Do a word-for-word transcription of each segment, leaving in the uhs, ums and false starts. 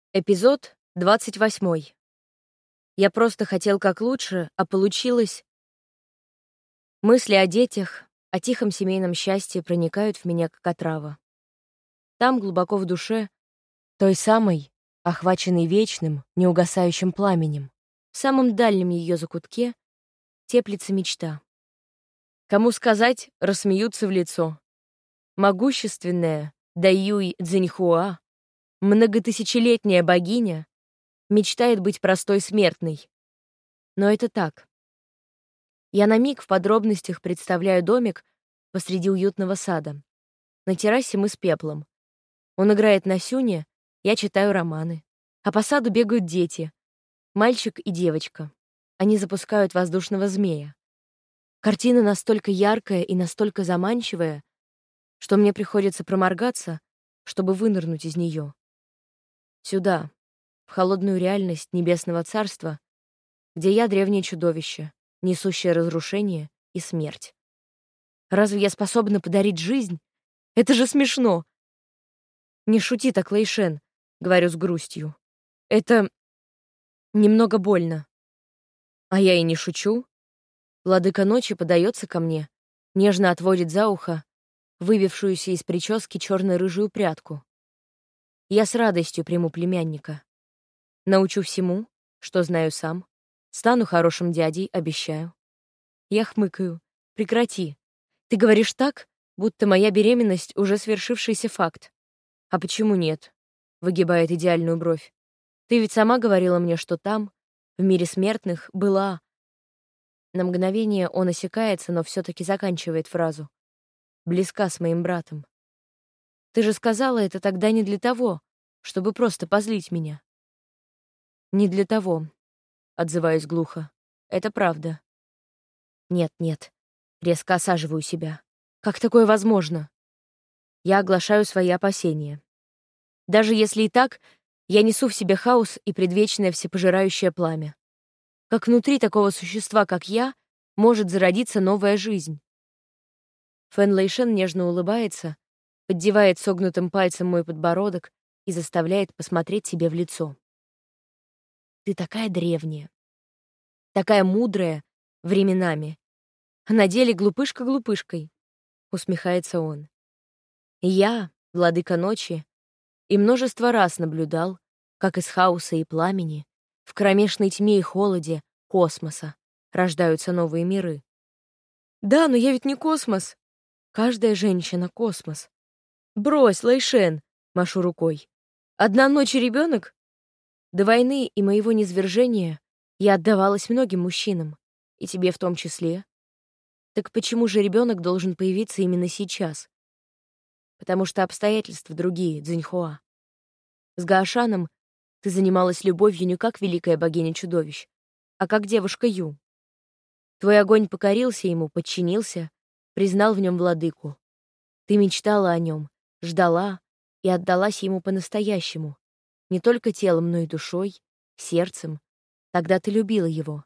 Эпизод двадцать восемь. Я просто хотел как лучше, а получилось... Мысли о детях, о тихом семейном счастье проникают в меня как отрава. Там, глубоко в душе, той самой, охваченной вечным, неугасающим пламенем, в самом дальнем ее закутке теплится мечта. Кому сказать, рассмеются в лицо. Могущественная Даюй Цзиньхуа, многотысячелетняя богиня, мечтает быть простой смертной. Но это так. Я на миг в подробностях представляю домик посреди уютного сада. На террасе мы с Пеплом. Он играет на сюне, я читаю романы. А по саду бегают дети. Мальчик и девочка. Они запускают воздушного змея. Картина настолько яркая и настолько заманчивая, что мне приходится проморгаться, чтобы вынырнуть из нее. Сюда, в холодную реальность небесного царства, где я древнее чудовище, несущее разрушение и смерть. Разве я способна подарить жизнь? Это же смешно. Не шути так, Лэйшен, говорю с грустью. Это немного больно. А я и не шучу. Владыка ночи подается ко мне, нежно отводит за ухо выбившуюся из прически черно-рыжую прядку. Я с радостью приму племянника. Научу всему, что знаю сам. Стану хорошим дядей, обещаю. Я хмыкаю. Прекрати. Ты говоришь так, будто моя беременность уже свершившийся факт. А почему нет? Выгибает идеальную бровь. Ты ведь сама говорила мне, что там, в мире смертных, была... На мгновение он осекается, но все-таки заканчивает фразу. Близка с моим братом. Ты же сказала это тогда не для того, чтобы просто позлить меня. Не для того. Отзываюсь глухо. Это правда. Нет, нет. Резко осаживаю себя. Как такое возможно? Я оглашаю свои опасения. Даже если и так, я несу в себе хаос и предвечное всепожирающее пламя. Как внутри такого существа, как я, может зародиться новая жизнь? Фэн Лэйшен нежно улыбается, поддевает согнутым пальцем мой подбородок и заставляет посмотреть себе в лицо. Ты такая древняя, такая мудрая временами, а на деле глупышка глупышкой, усмехается он. Я, владыка ночи, и множество раз наблюдал, как из хаоса и пламени, в кромешной тьме и холоде космоса рождаются новые миры. Да, но я ведь не космос. Каждая женщина — космос. Брось, Лэйшен, машу рукой. Одна ночь и ребенок? До войны и моего низвержения я отдавалась многим мужчинам, и тебе в том числе. Так почему же ребенок должен появиться именно сейчас? Потому что обстоятельства другие, Цзиньхуа. С Гаошаном ты занималась любовью не как великая богиня чудовищ, а как девушка Ю. Твой огонь покорился ему, подчинился, признал в нем владыку. Ты мечтала о нем, ждала и отдалась ему по-настоящему, не только телом, но и душой, сердцем. Тогда ты любила его.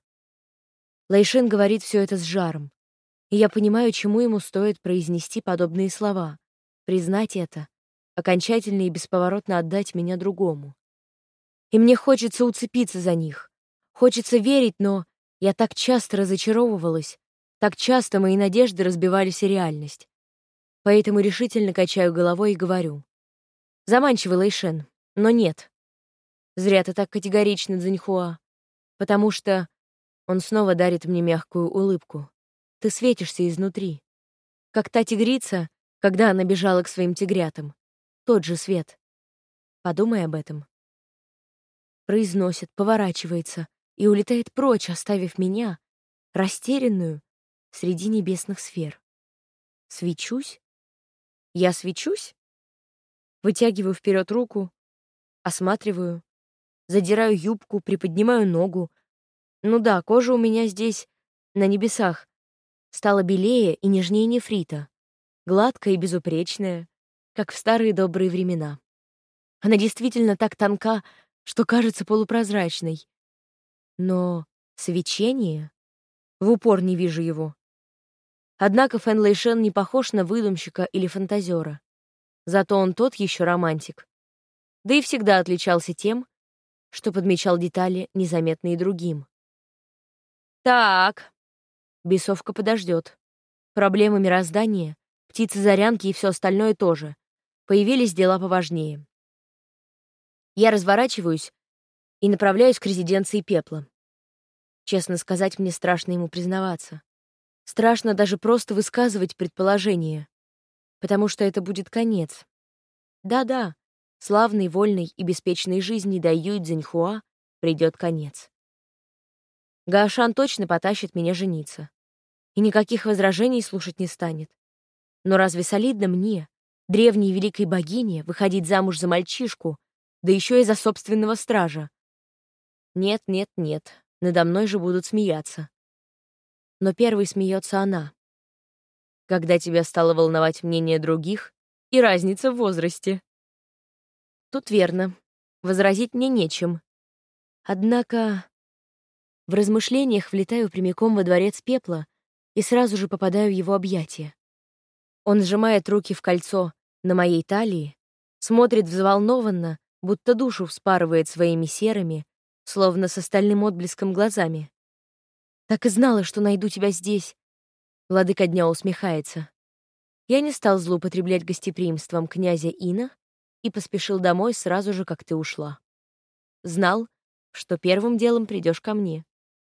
Лэйшен говорит все это с жаром, и я понимаю, чему ему стоит произнести подобные слова, признать это, окончательно и бесповоротно отдать меня другому. И мне хочется уцепиться за них, хочется верить, но я так часто разочаровывалась, так часто мои надежды разбивались о реальность. Поэтому решительно качаю головой и говорю. Заманчивый, Лэйшен, но нет. Зря ты так категорично, Цзиньхуа. Потому что он снова дарит мне мягкую улыбку. Ты светишься изнутри. Как та тигрица, когда она бежала к своим тигрятам. Тот же свет. Подумай об этом. Произносит, поворачивается и улетает прочь, оставив меня, растерянную, среди небесных сфер. Свечусь? Я свечусь? Вытягиваю вперед руку, осматриваю, задираю юбку, приподнимаю ногу. Ну да, кожа у меня здесь, на небесах, стала белее и нежнее нефрита, гладкая и безупречная, как в старые добрые времена. Она действительно так тонка, что кажется полупрозрачной. Но свечение? В упор не вижу его. Однако Фэн Лэйшен не похож на выдумщика или фантазера. Зато он тот еще романтик. Да и всегда отличался тем, что подмечал детали, незаметные другим. Так, бесовка подождет. Проблемы мироздания, птицы-зарянки и все остальное тоже. Появились дела поважнее. Я разворачиваюсь и направляюсь к резиденции Пепла. Честно сказать, мне страшно ему признаваться. Страшно даже просто высказывать предположение, потому что это будет конец. Да-да, славной, вольной и беспечной жизни Даюй Цзиньхуа придет конец. Гаошан точно потащит меня жениться. И никаких возражений слушать не станет. Но разве солидно мне, древней великой богине, выходить замуж за мальчишку, да еще и за собственного стража? Нет, нет, нет, надо мной же будут смеяться. Но первой смеется она. Когда тебя стало волновать мнение других и разница в возрасте. Тут верно. Возразить мне нечем. Однако в размышлениях влетаю прямиком во дворец Пепла и сразу же попадаю в его объятия. Он сжимает руки в кольцо на моей талии, смотрит взволнованно, будто душу вспарывает своими серыми, словно с остальным отблеском глазами. «Так и знала, что найду тебя здесь», — владыка дня усмехается. Я не стал злоупотреблять гостеприимством князя Ина и поспешил домой сразу же, как ты ушла. Знал, что первым делом придешь ко мне.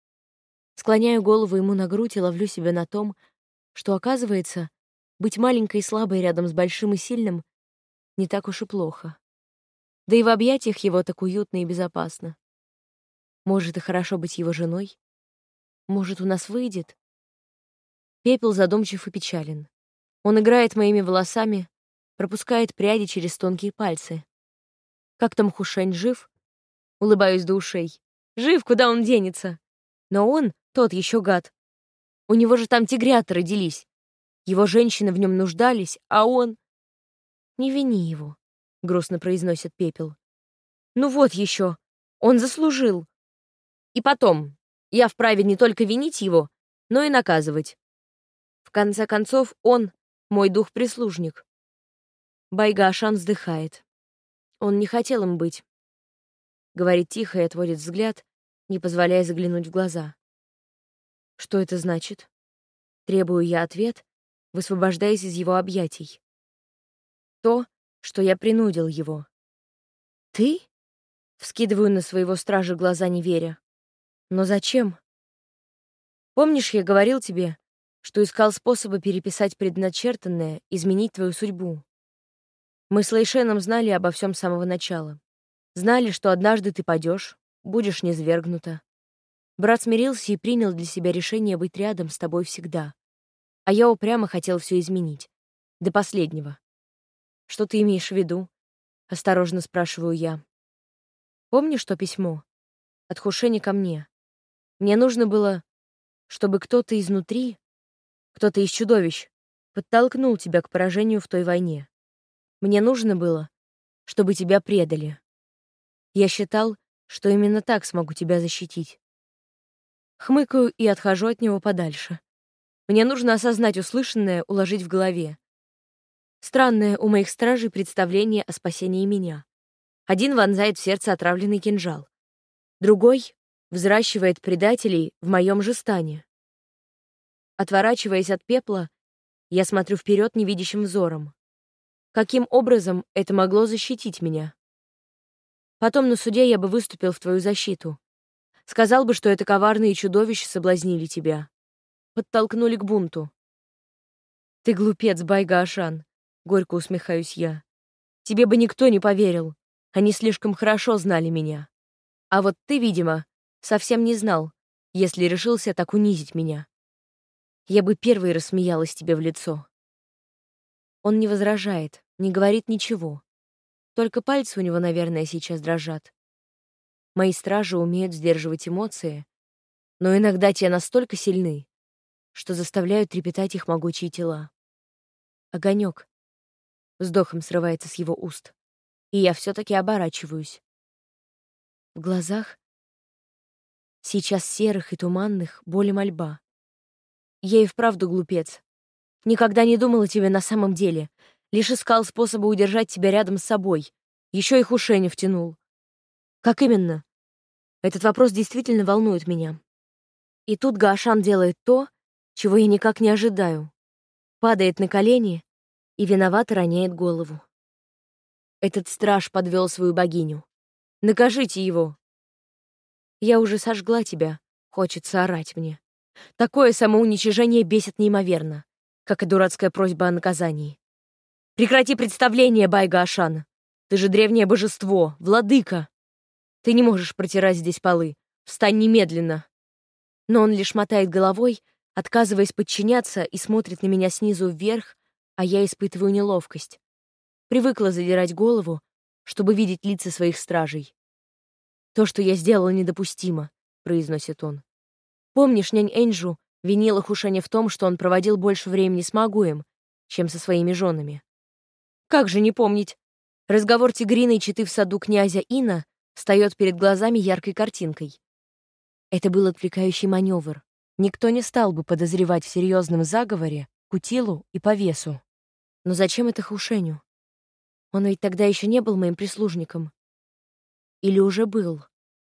Склоняю голову ему на грудь и ловлю себя на том, что, оказывается, быть маленькой и слабой рядом с большим и сильным не так уж и плохо. Да и в объятиях его так уютно и безопасно. Может, и хорошо быть его женой? Может, у нас выйдет? Пепел задумчив и печален. Он играет моими волосами, пропускает пряди через тонкие пальцы. Как там Хушень, жив? Улыбаюсь до ушей. Жив, куда он денется? Но он, тот еще гад. У него же там тигрята родились. Его женщины в нем нуждались, а он... Не вини его, грустно произносит Пепел. Ну вот еще, он заслужил. И потом, я вправе не только винить его, но и наказывать. В конце концов, он мой дух-прислужник. Байга-Ашан вздыхает. Он не хотел им быть. Говорит тихо и отводит взгляд, не позволяя заглянуть в глаза. Что это значит? Требую я ответ, высвобождаясь из его объятий. То, что я принудил его. Ты? Вскидываю на своего стража глаза, не веря. Но зачем? Помнишь, я говорил тебе, что искал способы переписать предначертанное, изменить твою судьбу? Мы с Лэйшеном знали обо всем с самого начала. Знали, что однажды ты падешь, будешь низвергнута. Брат смирился и принял для себя решение быть рядом с тобой всегда. А я упрямо хотел все изменить. До последнего. Что ты имеешь в виду? Осторожно спрашиваю я. Помнишь то письмо? От Хушени ко мне. Мне нужно было, чтобы кто-то изнутри, кто-то из чудовищ, подтолкнул тебя к поражению в той войне. Мне нужно было, чтобы тебя предали. Я считал, что именно так смогу тебя защитить. Хмыкаю и отхожу от него подальше. Мне нужно осознать услышанное, уложить в голове. Странное у моих стражей представление о спасении меня. Один вонзает в сердце отравленный кинжал. Другой взращивает предателей в моем же стане. Отворачиваясь от пепла, я смотрю вперед невидящим взором. Каким образом это могло защитить меня? Потом на суде я бы выступил в твою защиту. Сказал бы, что это коварные чудовища соблазнили тебя. Подтолкнули к бунту. Ты глупец, Байга-Ашан, горько усмехаюсь я. Тебе бы никто не поверил. Они слишком хорошо знали меня. А вот ты, видимо, совсем не знал, если решился так унизить меня. Я бы первой рассмеялась тебе в лицо. Он не возражает, не говорит ничего. Только пальцы у него, наверное, сейчас дрожат. Мои стражи умеют сдерживать эмоции, но иногда те настолько сильны, что заставляют трепетать их могучие тела. Огонек. Вздохом срывается с его уст, и я все-таки оборачиваюсь. В глазах, сейчас серых и туманных, боль и мольба. Я и вправду глупец. Никогда не думал о тебе на самом деле, лишь искал способы удержать тебя рядом с собой. Еще и Хушеня втянул. Как именно? Этот вопрос действительно волнует меня. И тут Гаошан делает то, чего я никак не ожидаю. Падает на колени и виновато роняет голову. Этот страж подвел свою богиню. Накажите его. Я уже сожгла тебя, хочется орать мне. Такое самоуничижение бесит неимоверно, как и дурацкая просьба о наказании. Прекрати представление, Бай-Гаошан. Ты же древнее божество, владыка. Ты не можешь протирать здесь полы. Встань немедленно. Но он лишь мотает головой, отказываясь подчиняться, и смотрит на меня снизу вверх, а я испытываю неловкость. Привыкла задирать голову, чтобы видеть лица своих стражей. «То, что я сделала, недопустимо», — произносит он. «Помнишь, нянь Энджу винила Хушаня в том, что он проводил больше времени с Магуем, чем со своими женами? Как же не помнить? Разговор Тигрины и четы в саду князя Ина встает перед глазами яркой картинкой. Это был отвлекающий маневр. Никто не стал бы подозревать в серьезном заговоре Кутилу и Повесу. Но зачем это Хушеню? Он ведь тогда еще не был моим прислужником. Или уже был?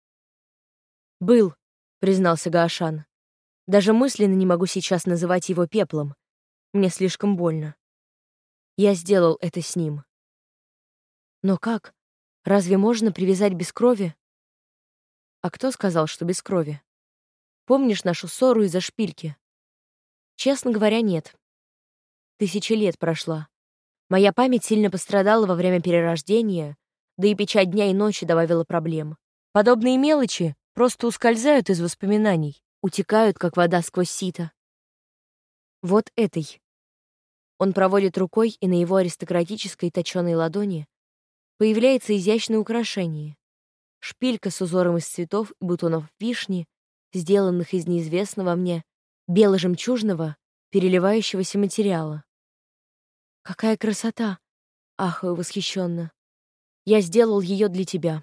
«Был», — признался Гаошан. «Даже мысленно не могу сейчас называть его пеплом. Мне слишком больно. Я сделал это с ним». «Но как? Разве можно привязать без крови?» «А кто сказал, что без крови? Помнишь нашу ссору из-за шпильки?» «Честно говоря, нет. Тысячи лет прошла. Моя память сильно пострадала во время перерождения, да и печать дня и ночи добавила проблем. Подобные мелочи просто ускользают из воспоминаний, утекают, как вода сквозь сито. Вот этой». Он проводит рукой, и на его аристократической точёной ладони появляется изящное украшение. Шпилька с узором из цветов и бутонов вишни, сделанных из неизвестного мне бело-жемчужного, переливающегося материала. «Какая красота!» — ахаю восхищенно. «Я сделал ее для тебя»,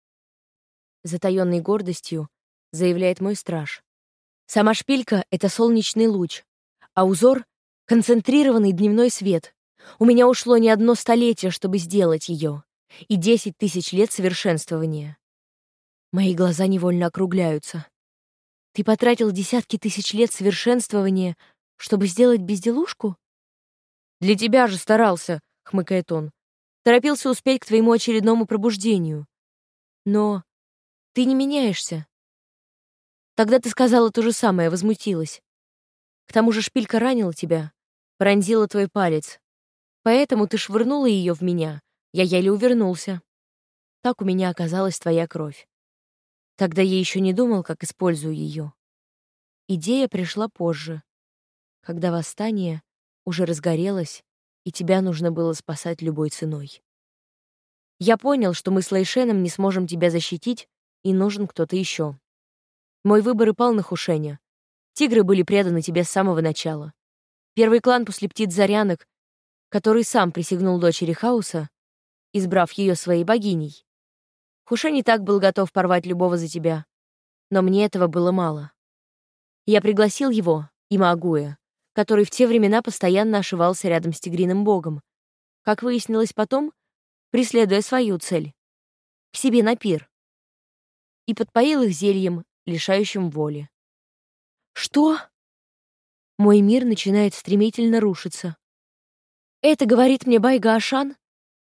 — затаённой гордостью заявляет мой страж. Сама шпилька — это солнечный луч, а узор — концентрированный дневной свет. У меня ушло не одно столетие, чтобы сделать ее, и десять тысяч лет совершенствования. Мои глаза невольно округляются. Ты потратил десятки тысяч лет совершенствования, чтобы сделать безделушку? «Для тебя же старался», — хмыкает он. «Торопился успеть к твоему очередному пробуждению. Но ты не меняешься». Тогда ты сказала то же самое, возмутилась. К тому же шпилька ранила тебя, пронзила твой палец. Поэтому ты швырнула ее в меня, я еле увернулся. Так у меня оказалась твоя кровь. Тогда я еще не думал, как использую ее. Идея пришла позже, когда восстание уже разгорелось, и тебя нужно было спасать любой ценой. Я понял, что мы с Лэйшеном не сможем тебя защитить, и нужен кто-то еще. Мой выбор и пал на Хушеня. Тигры были преданы тебе с самого начала. Первый клан после птиц-зарянок, который сам присягнул дочери Хаоса, избрав ее своей богиней. Хушень и так был готов порвать любого за тебя, но мне этого было мало. Я пригласил его, Имаагуя, который в те времена постоянно ошивался рядом с тигриным богом, как выяснилось потом, преследуя свою цель — к себе на пир, и подпоил их зельем, лишающим воли. Что? Мой мир начинает стремительно рушиться. Это говорит мне Бай-Гаошан?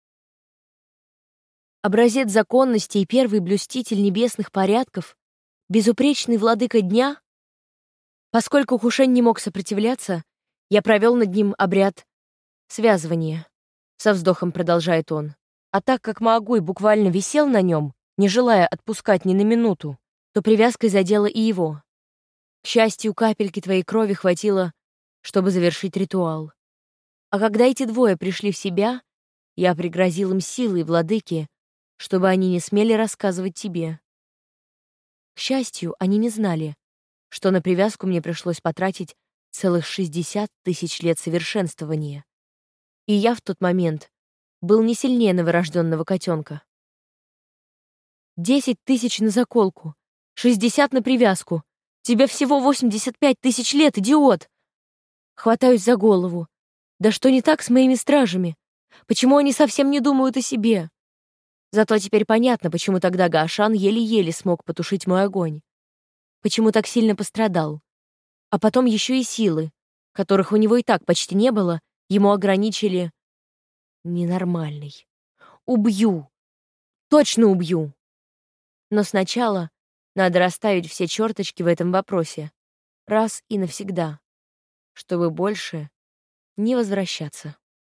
Образец законности и первый блюститель небесных порядков, безупречный владыка дня? Поскольку Хушень не мог сопротивляться, я провел над ним обряд связывания. Со вздохом продолжает он. А так как Маагуй буквально висел на нем, не желая отпускать ни на минуту, то привязкой задела и его. К счастью, капельки твоей крови хватило, чтобы завершить ритуал. А когда эти двое пришли в себя, я пригрозил им силой владыки, чтобы они не смели рассказывать тебе. К счастью, они не знали, что на привязку мне пришлось потратить целых шестьдесят тысяч лет совершенствования. И я в тот момент был не сильнее новорожденного котенка. Десять тысяч на заколку, шестьдесят на привязку. Тебе всего восемьдесят пять тысяч лет, идиот! Хватаюсь за голову. Да что не так с моими стражами? Почему они совсем не думают о себе? Зато теперь понятно, почему тогда Гаошан еле-еле смог потушить мой огонь. Почему так сильно пострадал. А потом еще и силы, которых у него и так почти не было, ему ограничили. Ненормальный. Убью. Точно убью. Но сначала надо расставить все черточки в этом вопросе. Раз и навсегда. Чтобы больше не возвращаться.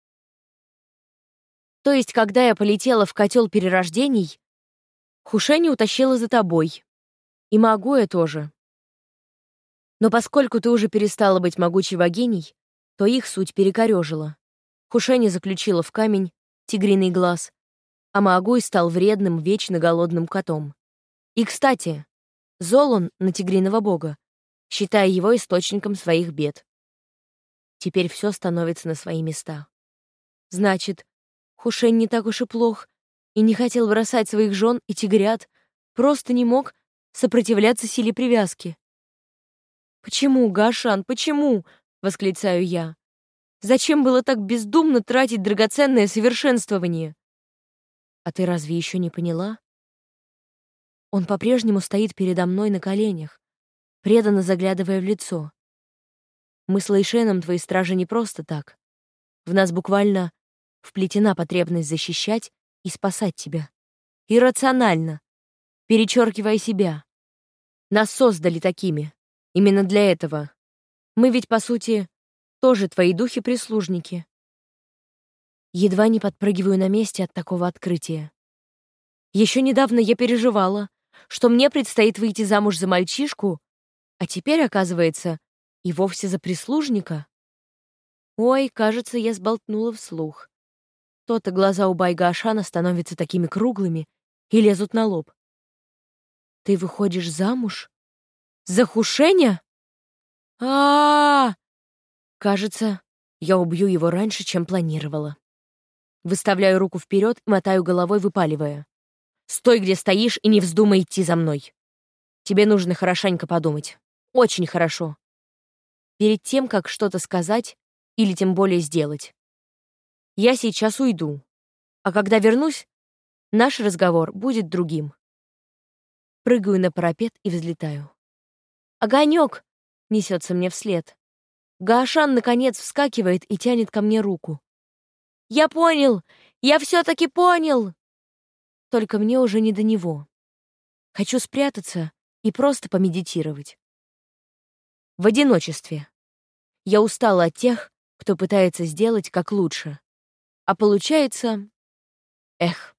То есть, когда я полетела в котел перерождений, Хушени утащила за тобой. И Магуя тоже. Но поскольку ты уже перестала быть могучей богиней, то их суть перекорёжила. Хушени заключила в камень тигриный глаз, а Маагуй стал вредным, вечно голодным котом. И, кстати, зол он на тигриного бога, считая его источником своих бед. Теперь все становится на свои места. Значит, Хушень не так уж и плох и не хотел бросать своих жен и тигрят, просто не мог сопротивляться силе привязки. «Почему, Гашан, почему?» — восклицаю я. «Зачем было так бездумно тратить драгоценное совершенствование?» «А ты разве еще не поняла?» Он по-прежнему стоит передо мной на коленях, преданно заглядывая в лицо. «Мы с Лэйшеном твои стражи не просто так. В нас буквально вплетена потребность защищать и спасать тебя. Иррационально, перечеркивая себя. Нас создали такими. Именно для этого. Мы ведь, по сути, тоже твои духи-прислужники». Едва не подпрыгиваю на месте от такого открытия. Еще недавно я переживала, что мне предстоит выйти замуж за мальчишку, а теперь, оказывается, и вовсе за прислужника. Ой, кажется, я сболтнула вслух. То-то глаза у Байга Ашана становятся такими круглыми и лезут на лоб. «Ты выходишь замуж? За Хушеня? а, -а, -а Кажется, я убью его раньше, чем планировала. Выставляю руку вперед и мотаю головой, выпаливая. «Стой, где стоишь, и не вздумай идти за мной. Тебе нужно хорошенько подумать. Очень хорошо. Перед тем, как что-то сказать или тем более сделать. Я сейчас уйду, а когда вернусь, наш разговор будет другим». Прыгаю на парапет и взлетаю. «Огонек!» — несется мне вслед. Гаошан, наконец, вскакивает и тянет ко мне руку. «Я понял! Я все-таки понял!» Только мне уже не до него. Хочу спрятаться и просто помедитировать. В одиночестве. Я устала от тех, кто пытается сделать как лучше. А получается... Эх.